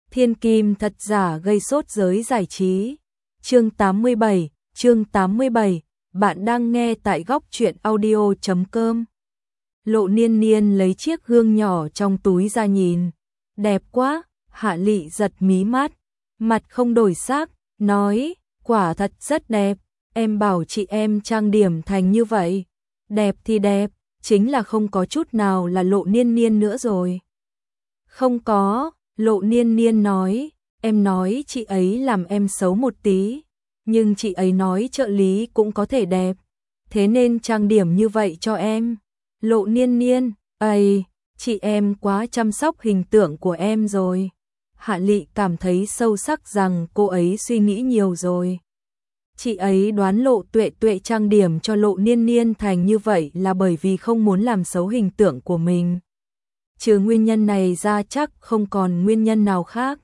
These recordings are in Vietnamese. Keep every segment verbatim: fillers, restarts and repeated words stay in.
Thiên kim thật giả gây sốt giới giải trí. Chương tám mươi bảy, chương tám mươi bảy, bạn đang nghe tại góc truyện audio chấm com. Lộ Niên Niên lấy chiếc gương nhỏ trong túi ra nhìn. Đẹp quá, Hạ Lị giật mí mắt, mặt không đổi sắc, nói, quả thật rất đẹp, em bảo chị em trang điểm thành như vậy. Đẹp thì đẹp, chính là không có chút nào là Lộ Niên Niên nữa rồi. Không có, Lộ Niên Niên nói, em nói chị ấy làm em xấu một tí, nhưng chị ấy nói trợ lý cũng có thể đẹp, thế nên trang điểm như vậy cho em. Lộ Niên Niên, ây, chị em quá chăm sóc hình tượng của em rồi. Hạ Lị cảm thấy sâu sắc rằng cô ấy suy nghĩ nhiều rồi. Chị ấy đoán Lộ Tuệ Tuệ trang điểm cho Lộ Niên Niên thành như vậy là bởi vì không muốn làm xấu hình tượng của mình. Trừ nguyên nhân này ra chắc không còn nguyên nhân nào khác.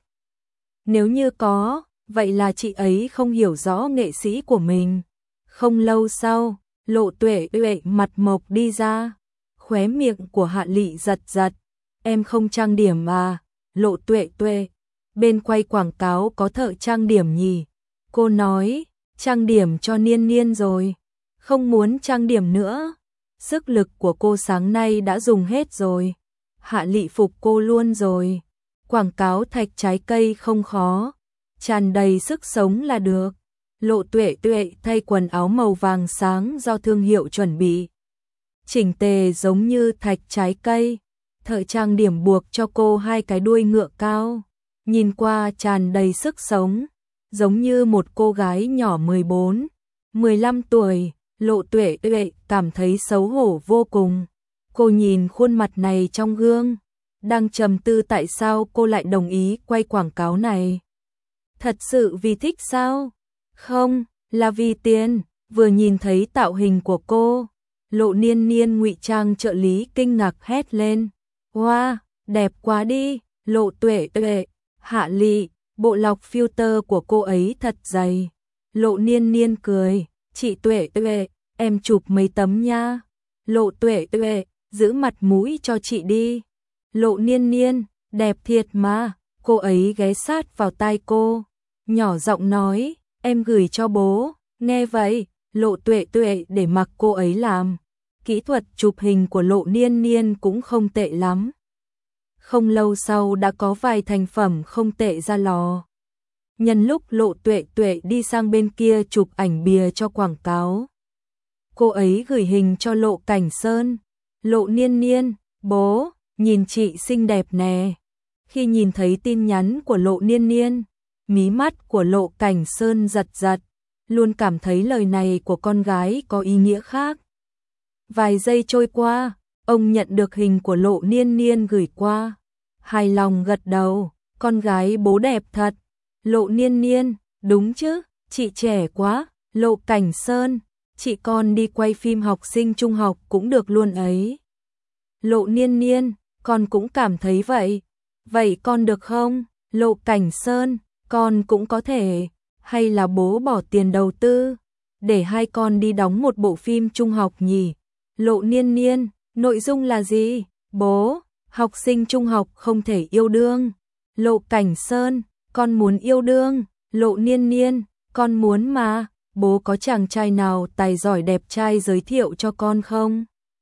Nếu như có, vậy là chị ấy không hiểu rõ nghệ sĩ của mình. Không lâu sau, Lộ Tuệ Tuệ mặt mộc đi ra, khóe miệng của Hạ Lị giật giật. Em không trang điểm à? Lộ Tuệ Tuệ, bên quay quảng cáo có thợ trang điểm nhỉ? Cô nói, trang điểm cho Niên Niên rồi, không muốn trang điểm nữa. Sức lực của cô sáng nay đã dùng hết rồi. Hạ Lị phục cô luôn rồi. Quảng cáo thạch trái cây không khó, tràn đầy sức sống là được. Lộ Tuệ Tuệ thay quần áo màu vàng sáng do thương hiệu chuẩn bị, chỉnh tề giống như thạch trái cây. Thợ trang điểm buộc cho cô hai cái đuôi ngựa cao, nhìn qua tràn đầy sức sống, giống như một cô gái nhỏ mười bốn, mười lăm tuổi. Lộ Tuệ Tuệ cảm thấy xấu hổ vô cùng. Cô nhìn khuôn mặt này trong gương, đang trầm tư tại sao cô lại đồng ý quay quảng cáo này. Thật sự vì thích sao? Không, là vì tiền. Vừa nhìn thấy tạo hình của cô, Lộ Niên Niên ngụy trang trợ lý kinh ngạc hét lên. Wow, đẹp quá đi. Lộ Tuệ Tuệ, Hạ Lị, bộ lọc filter của cô ấy thật dày. Lộ Niên Niên cười, chị Tuệ Tuệ, em chụp mấy tấm nha. Lộ Tuệ Tuệ, giữ mặt mũi cho chị đi. Lộ Niên Niên, đẹp thiệt mà. Cô ấy ghé sát vào tai cô, nhỏ giọng nói, em gửi cho bố. Nghe vậy, Lộ Tuệ Tuệ để mặc cô ấy làm. Kỹ thuật chụp hình của Lộ Niên Niên cũng không tệ lắm. Không lâu sau đã có vài thành phẩm không tệ ra lò. Nhân lúc Lộ Tuệ Tuệ đi sang bên kia chụp ảnh bìa cho quảng cáo, cô ấy gửi hình cho Lộ Cảnh Sơn. Lộ Niên Niên, bố, nhìn chị xinh đẹp nè. Khi nhìn thấy tin nhắn của Lộ Niên Niên, mí mắt của Lộ Cảnh Sơn giật giật, luôn cảm thấy lời này của con gái có ý nghĩa khác. Vài giây trôi qua, ông nhận được hình của Lộ Niên Niên gửi qua, hài lòng gật đầu, con gái bố đẹp thật. Lộ Niên Niên, đúng chứ, chị trẻ quá. Lộ Cảnh Sơn, chị con đi quay phim học sinh trung học cũng được luôn ấy. Lộ Niên Niên, con cũng cảm thấy vậy. Vậy con được không? Lộ Cảnh Sơn, con cũng có thể. Hay là bố bỏ tiền đầu tư để hai con đi đóng một bộ phim trung học nhỉ? Lộ Niên Niên, nội dung là gì? Bố, học sinh trung học không thể yêu đương. Lộ Cảnh Sơn, con muốn yêu đương. Lộ Niên Niên, con muốn mà. Bố có chàng trai nào tài giỏi đẹp trai giới thiệu cho con không?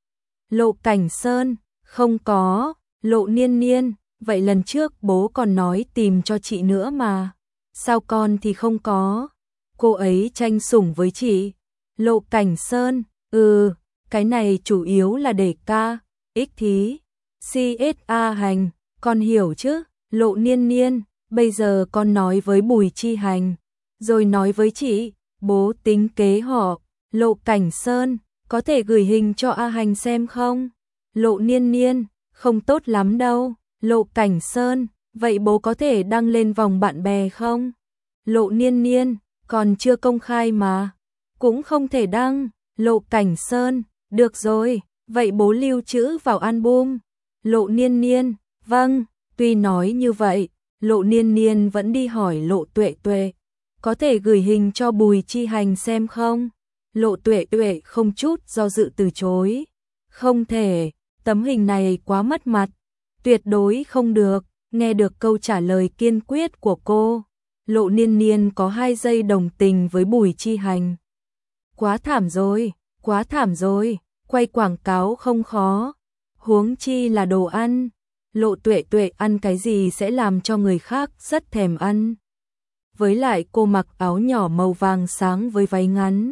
Lộ Cảnh Sơn, không có. Lộ Niên Niên, vậy lần trước bố còn nói tìm cho chị nữa mà. Sao con thì không có? Cô ấy tranh sủng với chị. Lộ Cảnh Sơn, ừ, cái này chủ yếu là để ca, ích thí, xê ét a hành, con hiểu chứ? Lộ Niên Niên, bây giờ con nói với Bùi Chi Hành, rồi nói với chị, bố tính kế họ. Lộ Cảnh Sơn, có thể gửi hình cho A Hành xem không? Lộ Niên Niên, không tốt lắm đâu. Lộ Cảnh Sơn, vậy bố có thể đăng lên vòng bạn bè không? Lộ Niên Niên, còn chưa công khai mà, cũng không thể đăng. Lộ Cảnh Sơn, được rồi, vậy bố lưu trữ vào album. Lộ Niên Niên, vâng. Tuy nói như vậy, Lộ Niên Niên vẫn đi hỏi Lộ Tuệ Tuệ, có thể gửi hình cho Bùi Chi Hành xem không? Lộ Tuệ Tuệ không chút do dự từ chối. Không thể, tấm hình này quá mất mặt, tuyệt đối không được. Nghe được câu trả lời kiên quyết của cô, Lộ Niên Niên có hai giây đồng tình với Bùi Chi Hành. Quá thảm rồi, quá thảm rồi, quay quảng cáo không khó, huống chi là đồ ăn. Lộ Tuệ Tuệ ăn cái gì sẽ làm cho người khác rất thèm ăn. Với lại cô mặc áo nhỏ màu vàng sáng với váy ngắn.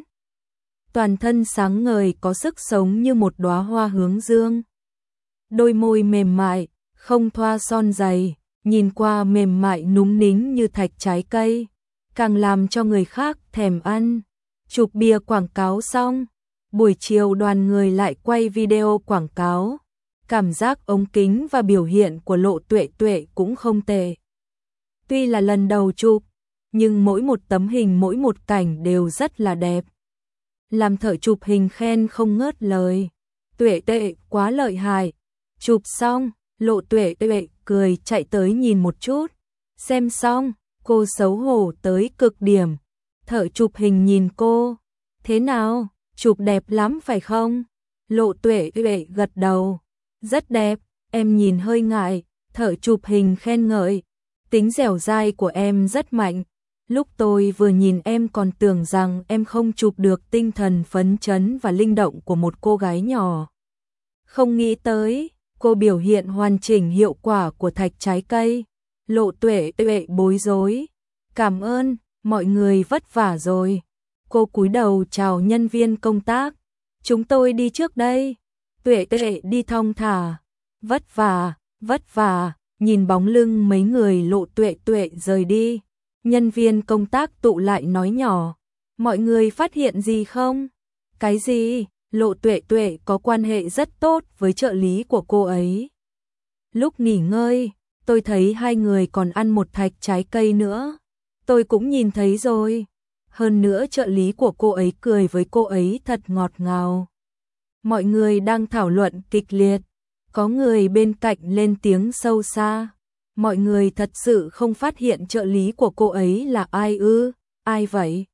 Toàn thân sáng ngời có sức sống như một đóa hoa hướng dương. Đôi môi mềm mại, không thoa son dày, nhìn qua mềm mại núng nính như thạch trái cây, càng làm cho người khác thèm ăn. Chụp bìa quảng cáo xong, buổi chiều đoàn người lại quay video quảng cáo. Cảm giác ống kính và biểu hiện của Lộ Tuệ Tuệ cũng không tệ. Tuy là lần đầu chụp, nhưng mỗi một tấm hình mỗi một cảnh đều rất là đẹp. Làm thợ chụp hình khen không ngớt lời. Tuệ Tuệ quá lợi hại. Chụp xong, Lộ Tuệ Tuệ cười chạy tới nhìn một chút. Xem xong, cô xấu hổ tới cực điểm. Thợ chụp hình nhìn cô. Thế nào, chụp đẹp lắm phải không? Lộ Tuệ Tuệ gật đầu. Rất đẹp, em nhìn hơi ngại. Thợ chụp hình khen ngợi. Tính dẻo dai của em rất mạnh. Lúc tôi vừa nhìn em còn tưởng rằng em không chụp được tinh thần phấn chấn và linh động của một cô gái nhỏ. Không nghĩ tới, cô biểu hiện hoàn chỉnh hiệu quả của thạch trái cây. Lộ Tuệ Tuệ bối rối. Cảm ơn, mọi người vất vả rồi. Cô cúi đầu chào nhân viên công tác. Chúng tôi đi trước đây. Tuệ Tuệ đi thong thả. Vất vả, vất vả, nhìn bóng lưng mấy người Lộ Tuệ Tuệ rời đi. Nhân viên công tác tụ lại nói nhỏ. Mọi người phát hiện gì không? Cái gì? Lộ Tuệ Tuệ có quan hệ rất tốt với trợ lý của cô ấy. Lúc nghỉ ngơi, tôi thấy hai người còn ăn một thạch trái cây nữa. Tôi cũng nhìn thấy rồi. Hơn nữa trợ lý của cô ấy cười với cô ấy thật ngọt ngào. Mọi người đang thảo luận kịch liệt. Có người bên cạnh lên tiếng sâu xa. Mọi người thật sự không phát hiện trợ lý của cô ấy là ai ư? Ai vậy?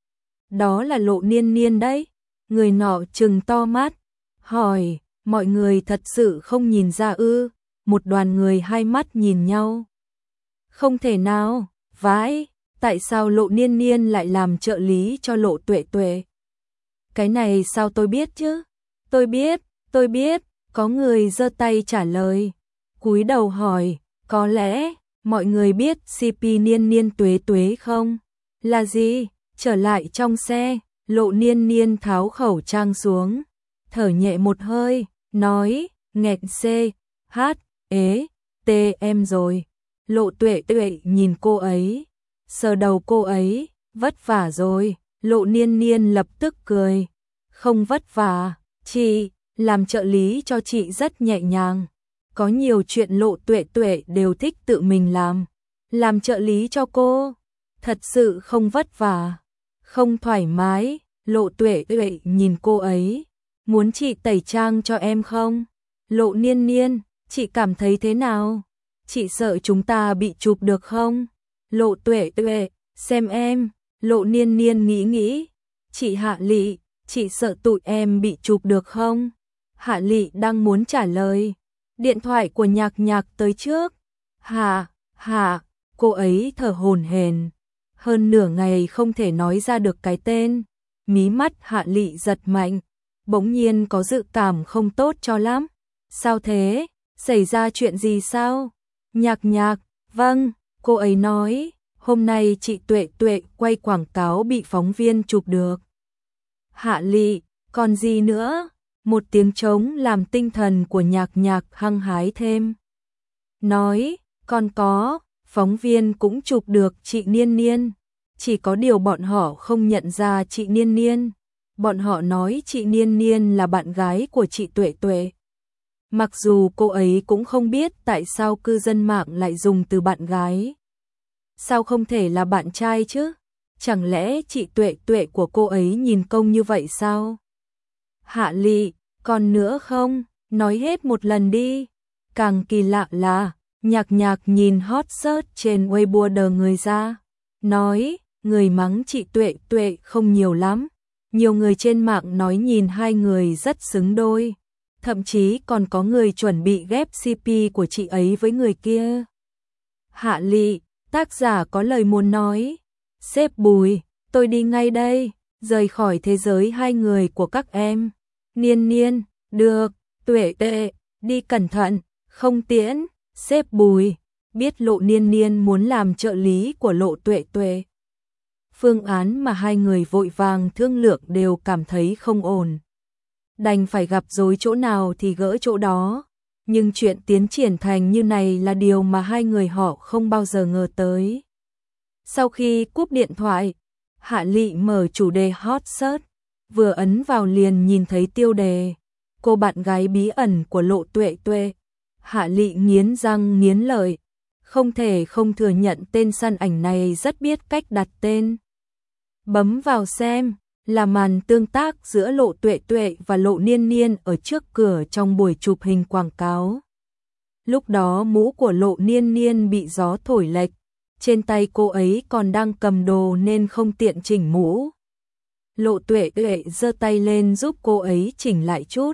Đó là Lộ Niên Niên đấy. Người nọ trừng to mắt, hỏi, mọi người thật sự không nhìn ra ư? Một đoàn người hai mắt nhìn nhau. Không thể nào, vãi, tại sao Lộ Niên Niên lại làm trợ lý cho Lộ Tuệ Tuệ? Cái này sao tôi biết chứ? Tôi biết, tôi biết, có người giơ tay trả lời. Cúi đầu hỏi, có lẽ, mọi người biết xê pê Niên Niên Tuế Tuế không? Là gì? Trở lại trong xe, Lộ Niên Niên tháo khẩu trang xuống, thở nhẹ một hơi, nói, nghẹn C, H, ế, T em rồi. Lộ Tuệ Tuệ nhìn cô ấy, sờ đầu cô ấy, vất vả rồi. Lộ Niên Niên lập tức cười, không vất vả, chị, làm trợ lý cho chị rất nhẹ nhàng. Có nhiều chuyện Lộ Tuệ Tuệ đều thích tự mình làm. Làm trợ lý cho cô, thật sự không vất vả, không thoải mái. Lộ Tuệ Tuệ nhìn cô ấy, muốn chị tẩy trang cho em không? Lộ Niên Niên, chị cảm thấy thế nào? Chị sợ chúng ta bị chụp được không? Lộ Tuệ Tuệ, xem em. Lộ Niên Niên nghĩ nghĩ, chị Hạ Lị, chị sợ tụi em bị chụp được không? Hạ Lị đang muốn trả lời, điện thoại của Nhạc Nhạc tới trước. Hà, Hà, cô ấy thở hổn hển, hơn nửa ngày không thể nói ra được cái tên. Mí mắt Hạ Lị giật mạnh, bỗng nhiên có dự cảm không tốt cho lắm. Sao thế? Xảy ra chuyện gì sao? Nhạc Nhạc, vâng, cô ấy nói, hôm nay chị Tuệ Tuệ quay quảng cáo bị phóng viên chụp được. Hạ Lị, còn gì nữa? Một tiếng trống làm tinh thần của Nhạc Nhạc hăng hái thêm. Nói, còn có, phóng viên cũng chụp được chị Niên Niên. Chỉ có điều bọn họ không nhận ra chị Niên Niên. Bọn họ nói chị Niên Niên là bạn gái của chị Tuệ Tuệ. Mặc dù cô ấy cũng không biết tại sao cư dân mạng lại dùng từ bạn gái. Sao không thể là bạn trai chứ? Chẳng lẽ chị Tuệ Tuệ của cô ấy nhìn công như vậy sao? Hạ Lị, còn nữa không? Nói hết một lần đi. Càng kỳ lạ là, Nhạc Nhạc nhìn hot search trên Weibo đờ người ra. Nói, người mắng chị Tuệ Tuệ không nhiều lắm. Nhiều người trên mạng nói nhìn hai người rất xứng đôi. Thậm chí còn có người chuẩn bị ghép xê pê của chị ấy với người kia. Hạ Lị, tác giả có lời muốn nói. Sếp Bùi, tôi đi ngay đây, rời khỏi thế giới hai người của các em. Niên Niên, được, Tuệ Tuệ, đi cẩn thận, không tiễn. Sếp Bùi, biết Lộ Niên Niên muốn làm trợ lý của Lộ Tuệ Tuệ. Phương án mà hai người vội vàng thương lượng đều cảm thấy không ổn. Đành phải gặp rối chỗ nào thì gỡ chỗ đó. Nhưng chuyện tiến triển thành như này là điều mà hai người họ không bao giờ ngờ tới. Sau khi cúp điện thoại, Hạ Lị mở chủ đề hot search, vừa ấn vào liền nhìn thấy tiêu đề, cô bạn gái bí ẩn của Lộ Tuệ Tuệ. Hạ Lị nghiến răng nghiến lợi, không thể không thừa nhận tên săn ảnh này rất biết cách đặt tên. Bấm vào xem, là màn tương tác giữa Lộ Tuệ Tuệ và Lộ Niên Niên ở trước cửa trong buổi chụp hình quảng cáo. Lúc đó mũ của Lộ Niên Niên bị gió thổi lệch, trên tay cô ấy còn đang cầm đồ nên không tiện chỉnh mũ. Lộ Tuệ Tuệ giơ tay lên giúp cô ấy chỉnh lại chút,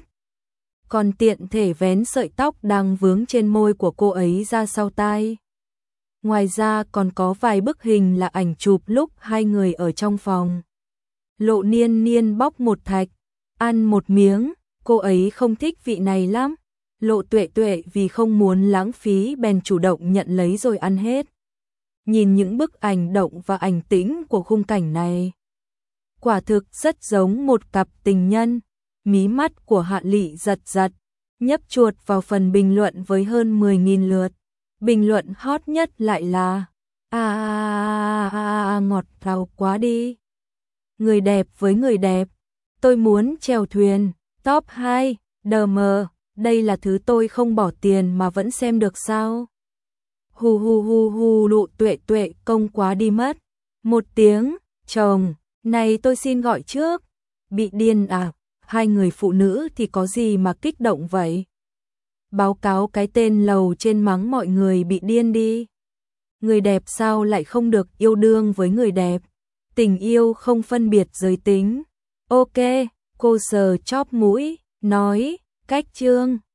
còn tiện thể vén sợi tóc đang vướng trên môi của cô ấy ra sau tai. Ngoài ra còn có vài bức hình là ảnh chụp lúc hai người ở trong phòng. Lộ Niên Niên bóc một thạch, ăn một miếng, cô ấy không thích vị này lắm. Lộ Tuệ Tuệ vì không muốn lãng phí bèn chủ động nhận lấy rồi ăn hết. Nhìn những bức ảnh động và ảnh tĩnh của khung cảnh này, quả thực rất giống một cặp tình nhân. Mí mắt của Hạ Lị giật giật, nhấp chuột vào phần bình luận với hơn mười nghìn lượt. Bình luận hot nhất lại là a à, à, à, ngọt ngào quá đi. Người đẹp với người đẹp, tôi muốn chèo thuyền. Top hai, đờ mờ, đây là thứ tôi không bỏ tiền mà vẫn xem được sao? Hu hu hu hu, Lộ Tuệ Tuệ công quá đi mất. Một tiếng, chồng, này tôi xin gọi trước. Bị điên à, hai người phụ nữ thì có gì mà kích động vậy? Báo cáo cái tên lầu trên mắng mọi người bị điên đi. Người đẹp sao lại không được yêu đương với người đẹp? Tình yêu không phân biệt giới tính. Ok, cô sờ chóp mũi, nói, cách chương.